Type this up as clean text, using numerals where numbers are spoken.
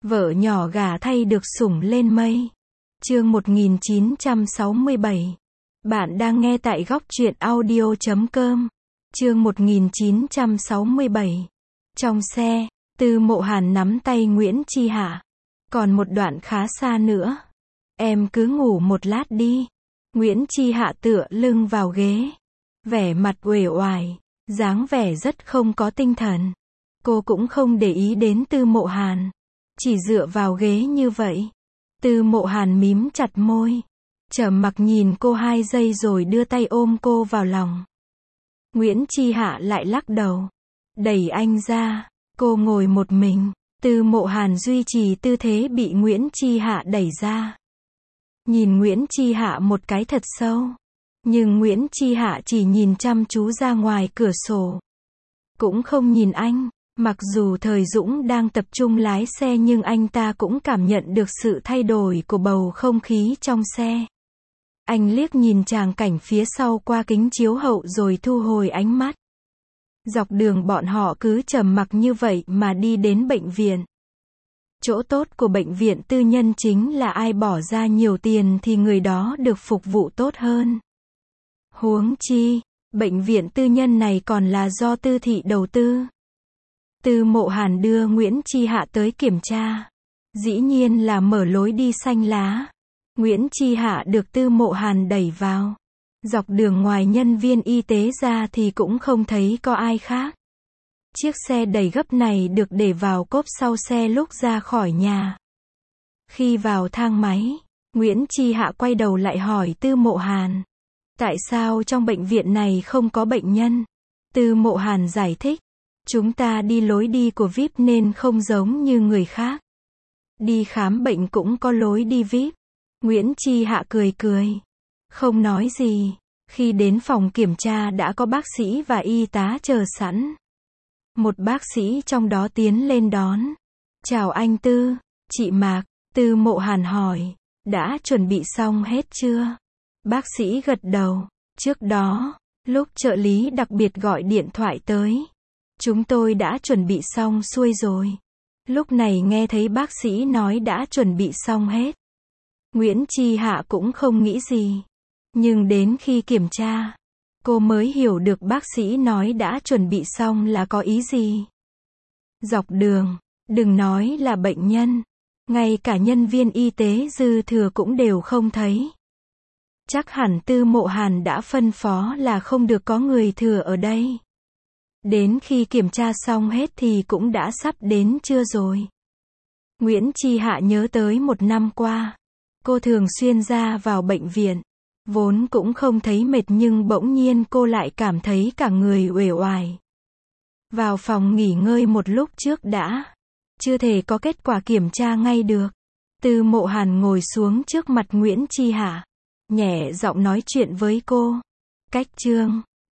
Vợ nhỏ gả thay được sủng lên mây. Chương 1967. Bạn đang nghe tại góc truyện audio.com. Chương 1967. Trong xe, Tư Mộ Hàn nắm tay Nguyễn Chi Hạ. Còn một đoạn khá xa nữa. Em cứ ngủ một lát đi. Nguyễn Chi Hạ tựa lưng vào ghế. Vẻ mặt uể oải, dáng vẻ rất không có tinh thần. Cô cũng không để ý đến Tư Mộ Hàn. Chỉ dựa vào ghế như vậy. Tư Mộ Hàn mím chặt môi. Trầm mặc nhìn cô 2 giây rồi đưa tay ôm cô vào lòng. Nguyễn Chi Hạ lại lắc đầu. Đẩy anh ra. Cô ngồi một mình. Tư Mộ Hàn duy trì tư thế bị Nguyễn Chi Hạ đẩy ra. Nhìn Nguyễn Chi Hạ một cái thật sâu. Nhưng Nguyễn Chi Hạ chỉ nhìn chăm chú ra ngoài cửa sổ. Cũng không nhìn anh. Mặc dù Thời Dũng đang tập trung lái xe nhưng anh ta cũng cảm nhận được sự thay đổi của bầu không khí trong xe. Anh liếc nhìn tràng cảnh phía sau qua kính chiếu hậu rồi thu hồi ánh mắt. Dọc đường bọn họ cứ trầm mặc như vậy mà đi đến bệnh viện. Chỗ tốt của bệnh viện tư nhân chính là ai bỏ ra nhiều tiền thì người đó được phục vụ tốt hơn. Huống chi, bệnh viện tư nhân này còn là do Tư thị đầu tư. Tư Mộ Hàn đưa Nguyễn Chi Hạ tới kiểm tra. Dĩ nhiên là mở lối đi xanh lá. Nguyễn Chi Hạ được Tư Mộ Hàn đẩy vào. Dọc đường ngoài nhân viên y tế ra thì cũng không thấy có ai khác. Chiếc xe đẩy gấp này được để vào cốp sau xe lúc ra khỏi nhà. Khi vào thang máy, Nguyễn Chi Hạ quay đầu lại hỏi Tư Mộ Hàn. Tại sao trong bệnh viện này không có bệnh nhân? Tư Mộ Hàn giải thích. Chúng ta đi lối đi của VIP nên không giống như người khác. Đi khám bệnh cũng có lối đi VIP. Nguyễn Chi Hạ cười cười. Không nói gì. Khi đến phòng kiểm tra đã có bác sĩ và y tá chờ sẵn. Một bác sĩ trong đó tiến lên đón. Chào anh Tư, chị Mạc. Tư Mộ Hàn hỏi. Đã chuẩn bị xong hết chưa? Bác sĩ gật đầu. Trước đó, lúc trợ lý đặc biệt gọi điện thoại tới. Chúng tôi đã chuẩn bị xong xuôi rồi. Lúc này nghe thấy bác sĩ nói đã chuẩn bị xong hết. Nguyễn Chi Hạ cũng không nghĩ gì. Nhưng đến khi kiểm tra, cô mới hiểu được bác sĩ nói đã chuẩn bị xong là có ý gì. Dọc đường, đừng nói là bệnh nhân. Ngay cả nhân viên y tế dư thừa cũng đều không thấy. Chắc hẳn Tư Mộ Hàn đã phân phó là không được có người thừa ở đây. Đến khi kiểm tra xong hết thì cũng đã sắp đến trưa rồi. Nguyễn Chi Hạ nhớ tới 1 năm qua. Cô thường xuyên ra vào bệnh viện. Vốn cũng không thấy mệt nhưng bỗng nhiên cô lại cảm thấy cả người uể oải. Vào phòng nghỉ ngơi một lúc trước đã. Chưa thể có kết quả kiểm tra ngay được. Tư Mộ Hàn ngồi xuống trước mặt Nguyễn Chi Hạ. Nhẹ giọng nói chuyện với cô. Cách chương